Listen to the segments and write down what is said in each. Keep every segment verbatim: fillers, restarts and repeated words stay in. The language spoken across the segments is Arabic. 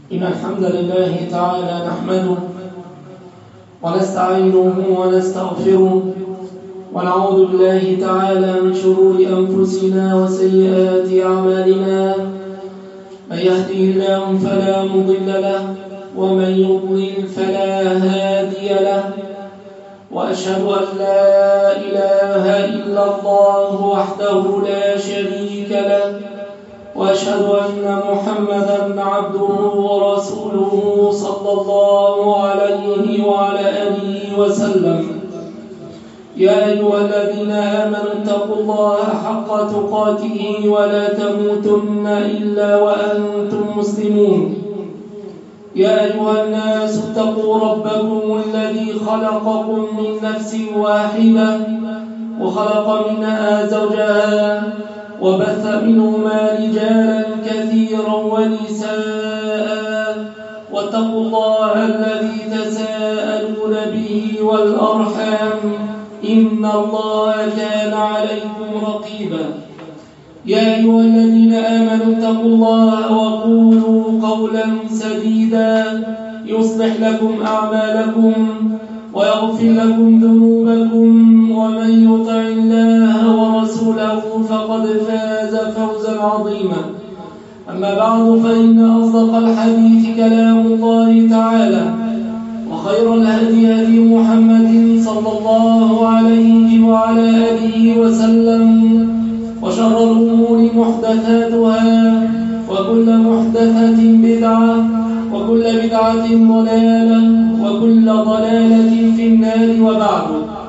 إن الحمد لله تعالى نحمده ونستعينه ونستغفره ونعوذ بالله تعالى من شرور أنفسنا وسيئات أعمالنا. من يهده الله فلا مضل له ومن يضلل فلا هادي له، وأشهد أن لا إله إلا الله وحده لا شريك له، وأشهد أن محمدًا عبده ورسوله صلى الله عليه وعلى آله وسلم. يا أيها الذين آمنوا اتقوا الله حق تقاته ولا تموتن إلا وأنتم مسلمون. يا أيها الناس اتقوا ربكم الذي خلقكم من نفس واحدة وخلق منها زوجها وبث منهما رجالا كثيرا ونساء، واتقوا الله الذي تساءلون به والأرحام إن الله كان عليكم رقيبا. يا أيها الذين آمنوا اتقوا الله وقولوا قولا سديدا يصلح لكم أعمالكم ويغفر لكم ذنوبكم، ومن يطع الله ورسوله فقد فاز فوزا عظيما. أما بعد، فإن أصدق الحديث كلام الله تعالى، وخير الهدي هدي محمد صلى الله عليه وعلى آله وسلم، وشر الأمور محدثاتها، وكل محدثة بدعة، وكل بدعة ضلالة، وكل ضلالة في النار. وبعد،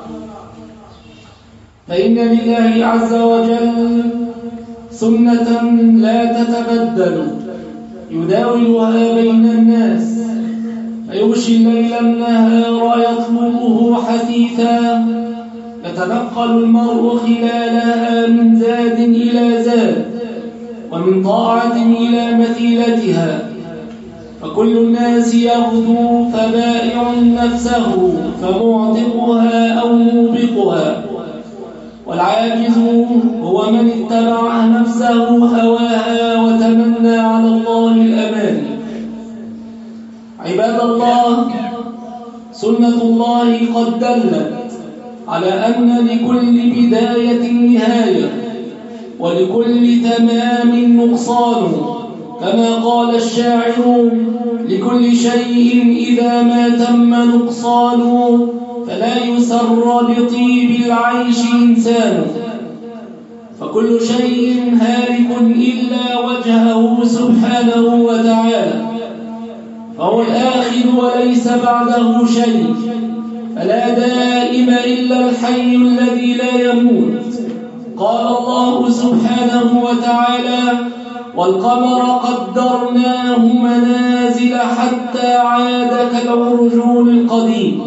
فإن لله عز وجل سنة لا تتبدل يداولها بين الناس، فيغشي الليل النهار يطلبه حثيثا، يتنقل المرء خلالها من زاد إلى زاد، ومن طاعة إلى مثيلتها. فكل الناس يغدو فبائع نفسه فمعتقها أو موبقها، والعاجز هو من اتبع نفسه هواها وتمنى على الله الأماني. عباد الله، سنة الله قد دلت على أن لكل بداية نهاية، ولكل تمام نقصان، كما قال الشاعر: لكل شيء إذا ما تم نقصان، فلا يسر بطيب العيش إنسان. فكل شيء هالك إلا وجهه سبحانه وتعالى، فهو الآخر وليس بعده شيء، فلا دائم إلا الحي الذي لا يموت. قال الله سبحانه وتعالى: والقمر قدرناه منازل حتى عاد كالعرجون القديم.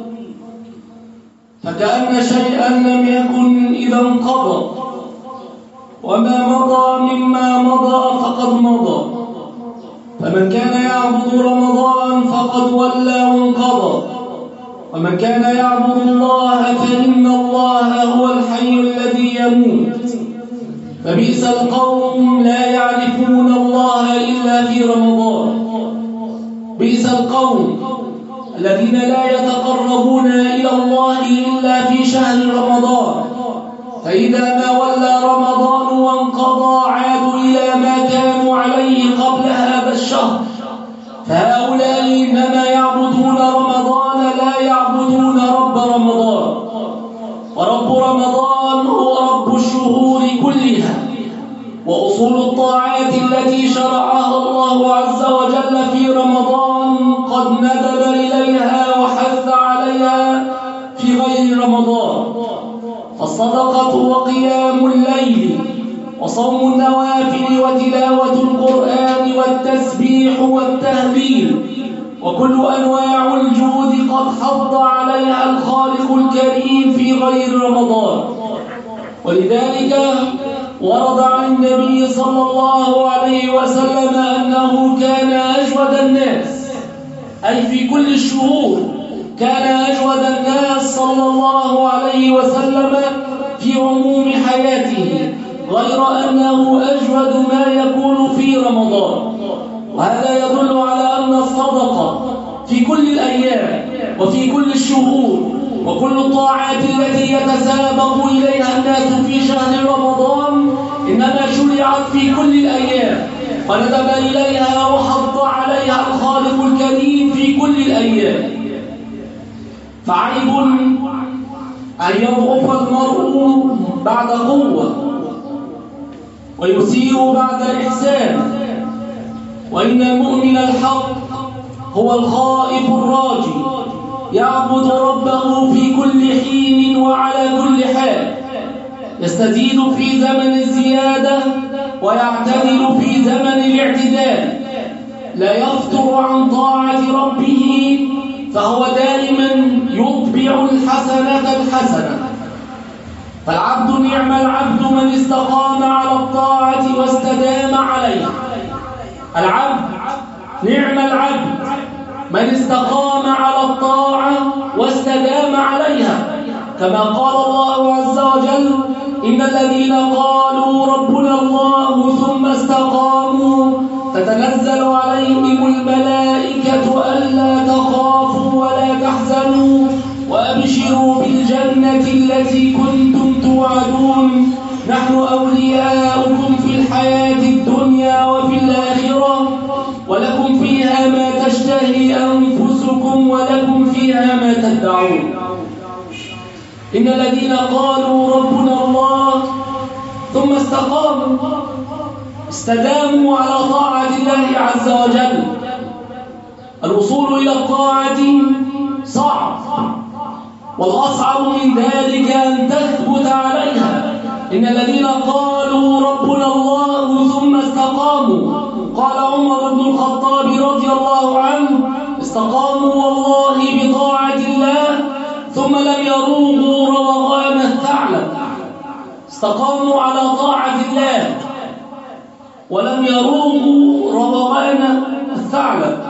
فكأن شيئا لم يكن إذا انقضى، وما مضى مما مضى فقد مضى. فمن كان يعبد رمضان فقد ولى وانقضى، ومن كان يعبد الله فإن الله هو الحي الذي يموت. فبئس القوم لا يعرفون الله إلا في رمضان. بئس القوم الذين لا يتقربون إلى الله إلا في شهر رمضان، فإذا ما ولى رمضان وانقضى عادوا إلى ما كانوا عليه قبل هذا الشهر. فهؤلاء إنما يعبدون رمضان، لا يعبدون رب رمضان. ورب رمضان هو رب الشهور كلها، وأصول الطاعات التي شرعها الله عز وجل في رمضان قد ندب إليها وحث عليها في غير رمضان. فالصدقة وقيام الليل وصوم النوافل وتلاوة القرآن والتسبيح والتهليل وكل أنواع الجود قد حض عليها الخالق الكريم في غير رمضان. ولذلك ورد عن النبي صلى الله عليه وسلم أنه كان أجود الناس، أي في كل الشهور كان أجود الناس صلى الله عليه وسلم في عموم حياته، غير أنه أجود ما يكون في رمضان. وهذا يدل على أن الصدقة في كل الأيام وفي كل الشهور وكل الطاعات التي يتسابق إليها الناس في شهر رمضان إنما شرعت في كل الأيام وندب إليها وحض عليها الخالق الكريم في كل الأيام. فعيب أن يضعف المرء بعد قوة ويسير بعد الإحسان، وإن المؤمن الحق هو الخائف الراجي يعبد ربه في كل حين وعلى كل حال، يستزيد في زمن الزيادة ويعتدل في زمن الاعتدال، لا يفتر عن طاعة ربه، فهو دائما يطبع الحسنة الحسنة. فالعبد نعم العبد من استقام على الطاعة واستدام عليها. العبد نعم العبد من استقام على الطاعة واستدام عليها، كما قال الله عز وجل: إن الذين قالوا ربنا الله ثم استقاموا تتنزل عليهم الملائكة ألا تخافوا ولا تحزنوا وأبشروا بالجنة التي كنتم توعدون نحن أولياؤكم في الحياة الدنيا وفي الآخرة ولكم فيها ما تشتهي أنفسكم ولكم فيها ما تدعون. إن الذين قالوا ربنا الله ثم استقاموا استداموا على طاعة الله عز وجل. الوصول إلى الطاعة صعب، والأصعب من ذلك أن تثبت عليها. إن الذين قالوا ربنا الله ثم استقاموا، قال عمر بن الخطاب رضي الله عنه: استقاموا والله بطاعة الله ثم لم يروغوا روغان الثعلب. استقاموا على طاعة الله ولم يروغوا روغان الثعلب،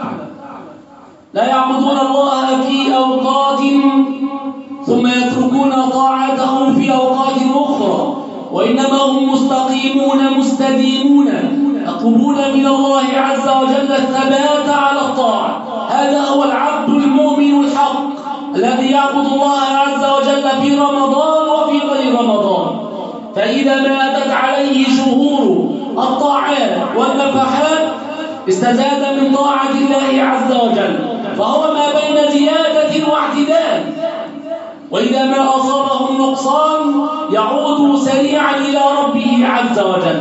لا يعبدون الله في أوقات ثم يتركون طاعته في أوقات أخرى، وإنما هم مستقيمون مستديمون يطلبون من الله عز وجل الثبات على الطاعة. هذا هو العبد المؤمن الحق الذي يعبد الله عز وجل في رمضان وفي غير رمضان، فإذا ما أتت عليه شهور الطاعات والنفحات استزاد من طاعة الله عز وجل، فهو ما بين زيادة واعتدال. وإذا ما أصابه النقصان يعود سريعا إلى ربه عز وجل.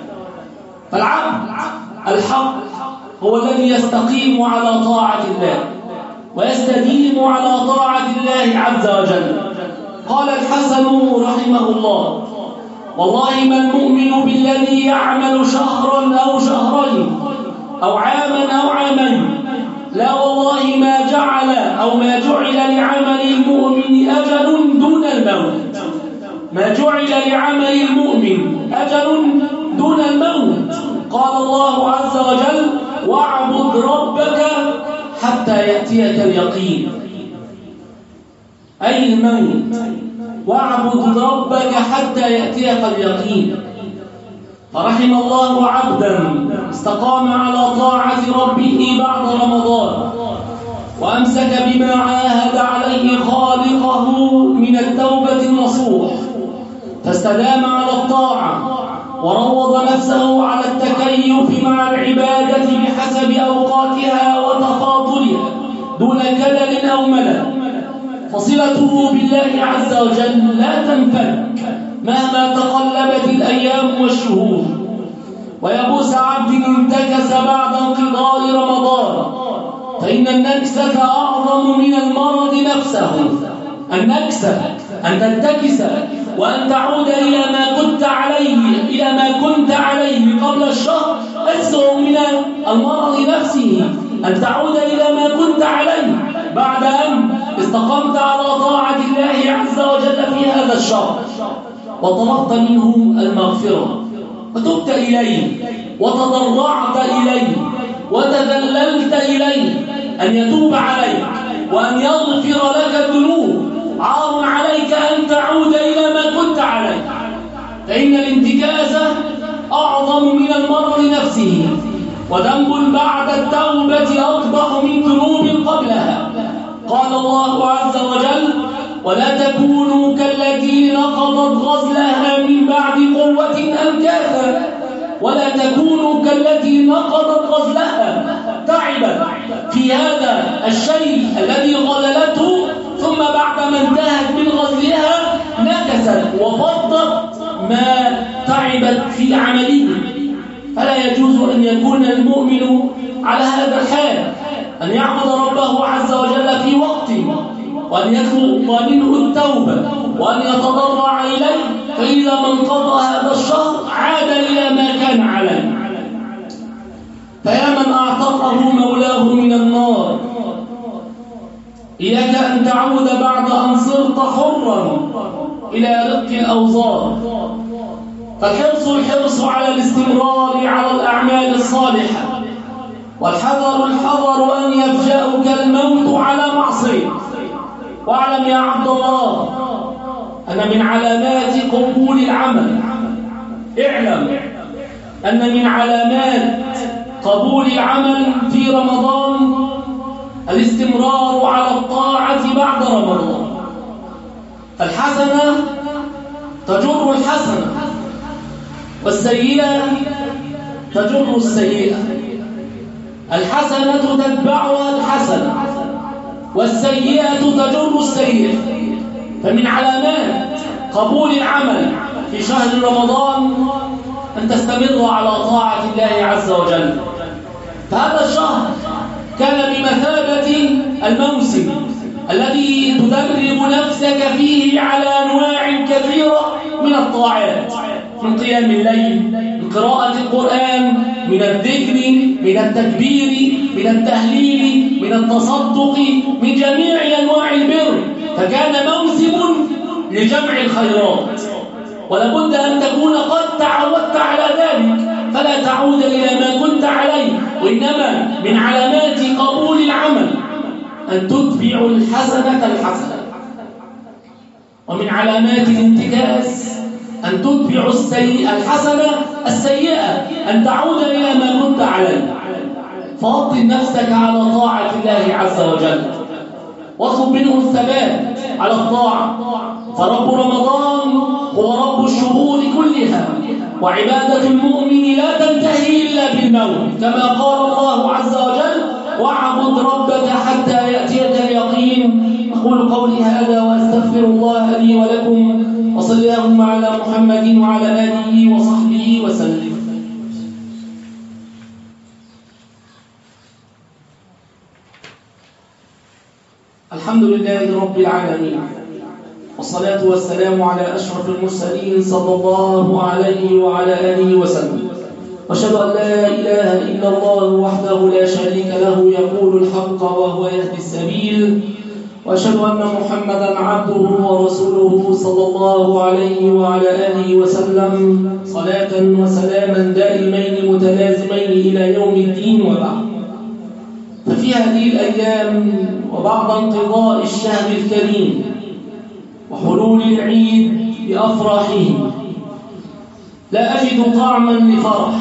فالعبد الحق هو الذي يستقيم على طاعة الله ويستديم على طاعة الله عز وجل. قال الحسن رحمه الله: والله ما المؤمن بالذي يعمل شهرا أو شهرين أو عاما أو عامين، لا والله ما جعل أو ما جعل لعمل المؤمن أجل دون الموت، ما جعل لعمل المؤمن أجل دون الموت. قال الله عز وجل: واعبد ربك حتى يأتيك اليقين، أي الموت. واعبد ربك حتى يأتيك اليقين. فرحم الله عبدا استقام على طاعة ربه بعد رمضان وأمسك بما عاهد عليه خالقه من التوبة النصوح، فاستدام على الطاعة وروض نفسه على التكيف مع العبادة بحسب أوقاتها وتفاضلها دون كلل أو ملل. فصلته بالله عز وجل لا تنفك مهما تقلبت الأيام والشهور. ويبوس عبد انتكس بعد انقضاء رمضان، فإن النكسة أعظم من المرض نفسه. النكسة أن تنتكس وأن تعود إلى ما كنت عليه إلى ما كنت عليه قبل الشهر أسوأ من المرض نفسه. أن تعود إلى ما كنت عليه بعد أن استقمت على طاعة الله عز وجل في هذا الشهر وطلبت منه المغفرة وتبت إليه وتضرعت إليه وتذللت إليه أن يتوب عليك وأن يغفر لك الذنوب. عار عليك أن تعود إلى ما كنت عليه، فإن الانتكاس أعظم من المرض نفسه. وذنب بعد التوبة أقبح من ذنوب قبلها. قال الله عز وجل: ولا تكونوا كالتي نقضت غزلها من بعد قوة أنكاثا ولا تكونوا كالتي نقضت غزلها، تعبت في هذا الشيء الذي غللته، ثم بعد ما انتهت من غزلها نكست وفضت ما تعبت في عمله. فلا يجوز أن يكون المؤمن على هذا الحال، أن يعبد ربه عز وجل في وقته، وأن يطلب منه التوبة، وأن يتضرع إليه، فإذا ما انقضى هذا الشهر عاد إلى ما كان عليه. فيا من أعتقه مولاه من النار، إياك أن تعود بعد أن صرت حرا إلى رق الأوزار. فالحرص الحرص على الاستمرار على الأعمال الصالحة، والحذر الحذر أن يفجأك الموت على معصية. واعلم يا عبد الله أن من علامات قبول العمل اعلم أن من علامات قبول العمل في رمضان الاستمرار على الطاعة بعد رمضان. فالحسنة تجر الحسنة، والسيئة تجر السيئة. الحسنة تتبعها الحسنة، والسيئة تجر السيئة. فمن علامات قبول العمل في شهر رمضان أن تستمر على طاعة الله عز وجل. فهذا الشهر كان بمثابة الموسم الذي تدرب نفسك فيه على أنواع كثيرة من الطاعات، من قيام الليل، من قراءة القرآن، من الذكر، من التكبير، من التهليل، من التصدق، من جميع أنواع البر. فكان موسم لجمع الخيرات، ولابد أن تكون قد تعودت على ذلك، فلا تعود إلى ما كنت عليه. وإنما من علامات قبول العمل أن تتبع الحسنة الحسنة، ومن علامات الانتكاس أن تتبع السيئة الحسنة السيئة، أن تعود إلى ما كنت عليه. فوطن نفسك على طاعة الله عز وجل، واطلب منه الثبات على الطاعة. فرب رمضان هو رب الشهور كلها، وعبادة المؤمن لا تنتهي إلا بالموت، كما قال الله عز وجل: واعبد ربك حتى يأتيك اليقين. أقول قولي هذا وأستغفر الله لي ولكم، وصلى اللهم على محمد وعلى آله وصحبه وسلم. الحمد لله رب العالمين، والصلاة والسلام على أشرف المرسلين صلى الله عليه وعلى آله وسلم. وأشهد أن لا إله إلا الله وحده لا شريك له يقول الحق وهو يهدي السبيل، وأشهد أن محمدًا عبده ورسوله صلى الله عليه وعلى آله وسلم، صلاة وسلاما دائمين متلازمين إلى يوم الدين. وبعد، ففي هذه الأيام وبعد انقضاء الشهر الكريم وحلول العيد بأفراحه لا أجد طعما لفرح،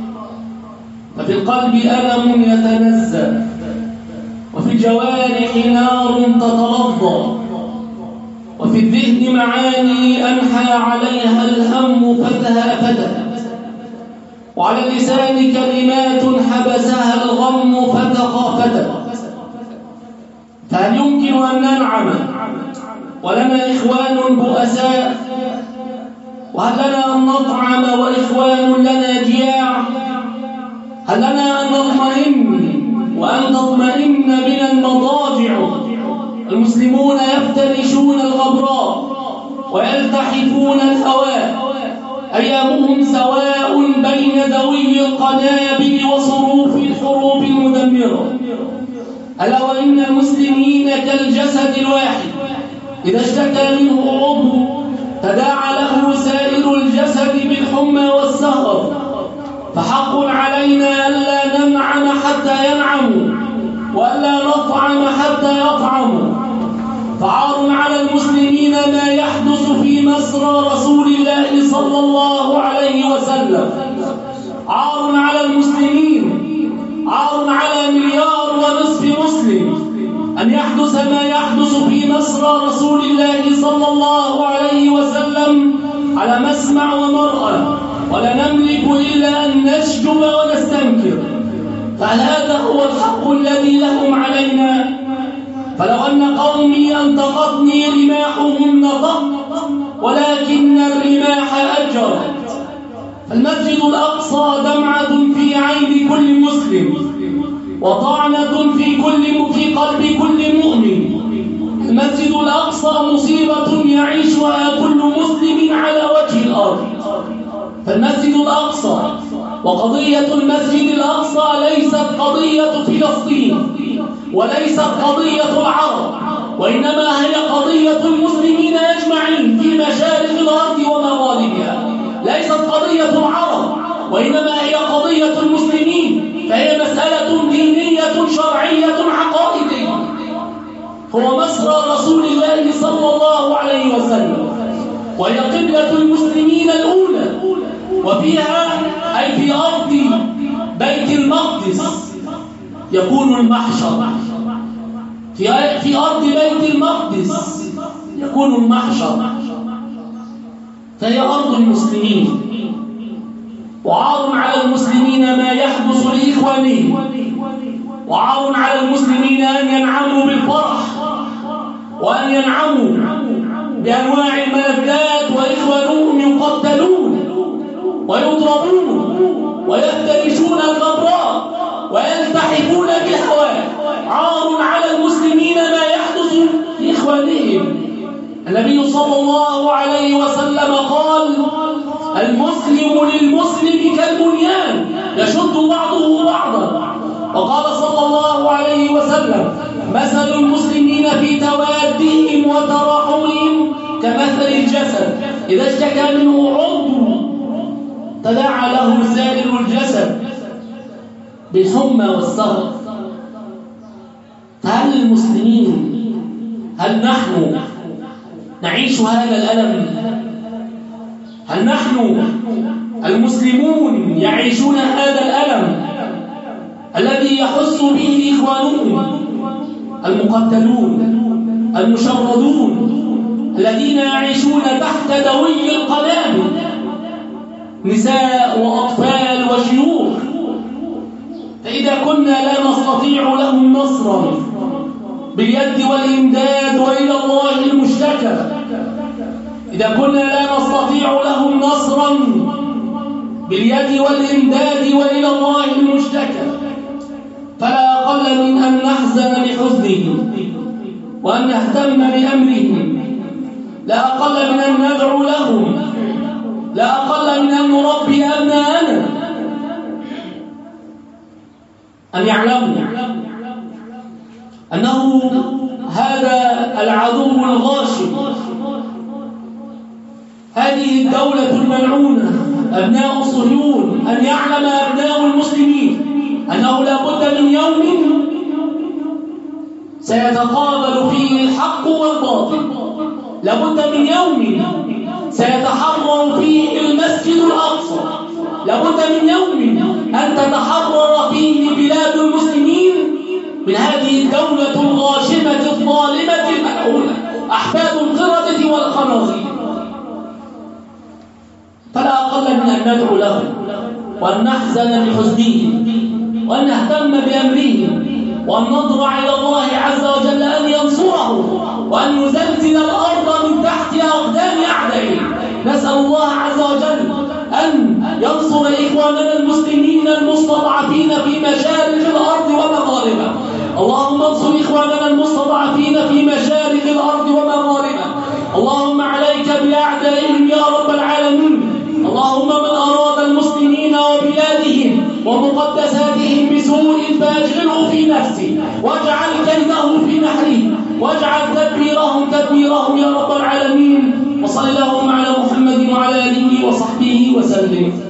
ففي القلب ألم يتنزل، وفي الجوارح نار تتلظى، وفي الذهن معاني أنحى عليها الهم فتهافتت، وعلى اللسان كلمات حبسها الغم فتخافتت. فهل يمكن أن ننعم ولنا إخوان بؤساء؟ وهل لنا أن نطعم وإخوان لنا جياع؟ هل لنا أن نطمئن وأن تطمئن بنا المضاجع؟ المسلمون يفترشون الغبراء ويلتحفون الهواء، أيامهم سواء بين ذوي القنابل وصروف الحروب المدمرة. ألا وإن المسلمين كالجسد الواحد، إذا اشتكى منه عضو تداعى له سائر الجسد بالحمى والسهر. فحق علينا ألا ننعم حتى ينعموا، وألا نطعم حتى يطعموا. فعار على المسلمين ما يحدث في مسرى رسول الله صلى الله عليه وسلم، عار على المسلمين يحدث ما يحدث في مصر رسول الله صلى الله عليه وسلم على مسمع ومرأة، ولا نملك إلا أن نشجب ونستنكر. فهل هذا هو الحق الذي لهم علينا؟ فلو أن قومي أنطقتني رماحهم نطقت، ولكن الرماح أجرت. المسجد الأقصى دمعة في عين كل مسلم، وطعنة في كل في قلب كل مؤمن. المسجد الأقصى مصيبة يعيشها كل مسلم على وجه الأرض. فالمسجد الأقصى وقضية المسجد الأقصى ليست قضية فلسطين، وليست قضية العرب، وإنما هي قضية المسلمين أجمعين في مشارق الأرض ومغاربها. ليست قضية العرب، وإنما هي قضية المسلمين، فهي مسألة دينية شرعية عقائدية. هو مصر رسول الله صلى الله عليه وسلم، وهي قبلة المسلمين الأولى، وفيها أي في أرض بيت المقدس يكون المحشر. في في أرض بيت المقدس يكون المحشر، فهي أرض المسلمين. وعار على المسلمين ما يحدث لإخوانهم، وعار على المسلمين أن ينعموا بالفرح، وأن ينعموا بأنواع الملذات، وإخوانهم يقتلون ويضربون ويفترشون الغبراء ويلتحفون بالهواء. عار على المسلمين ما يحدث لإخوانهم. النبي صلى الله عليه وسلم قال: المسلم للمسلم كالبنيان يشد بعضه بعضا. وقال صلى الله عليه وسلم: مثل المسلمين في توادهم وتراحمهم كمثل الجسد إذا اشتكى منه عضو تداعى له سائر الجسد بالحمى والسهر. فهل المسلمين، هل نحن نعيش هذا الألم؟ هل نحن المسلمون يعيشون هذا الألم الذي يحس به إخوانهم المقتلون المشردون الذين يعيشون تحت دوي القنابل، نساء وأطفال وشيوخ؟ فإذا كنا لا نستطيع لهم نصرا باليد والإمداد وإلى الله المشتكى، إذا كنا لا نستطيع لهم نصرا باليد والإمداد وإلى الله المشتكى، فلا أقل من أن نحزن لحزنهم وأن نهتم بأمرهم، لا أقل من أن ندعو لهم، لا أقل من أن نربي أبناءنا أن يعلموا أنه هذا العدو الغاشم، هذه الدولة الملعونة أبناء صهيون، أن يعلم أبناء المسلمين أنه لا بد من يوم سيتقابل فيه الحق والباطل، لا بد من يوم سيتحرر فيه المسجد الأقصى، لا بد من يوم أن تتحرر فيه بلاد المسلمين من هذه الدولة الغاشمة الظالمة الملعونة أحفاد القردة والخنازير. فلا أقل من أن ندعو لهم وأن نحزن بحزنهم وأن نهتم بأمرهم وأن نضرع إلى الله عز وجل أن ينصره وأن يزلزل الأرض من تحت أقدام أعدائه. نسأل الله عز وجل أن ينصر إخواننا المسلمين المستضعفين في مشارق الأرض ومغاربها. اللهم انصر إخواننا المستضعفين في مشارق الأرض ومغاربها. اللهم عليك بأعدائهم يا رب العالمين. اللهم من أراد المسلمين وبلادهم ومقدساتهم بسوء فأشغله في نفسه واجعل كيده في نحره واجعل تدبيرهم تدميرهم يا رب العالمين. وصل اللهم على محمد وعلى آله وصحبه وسلم.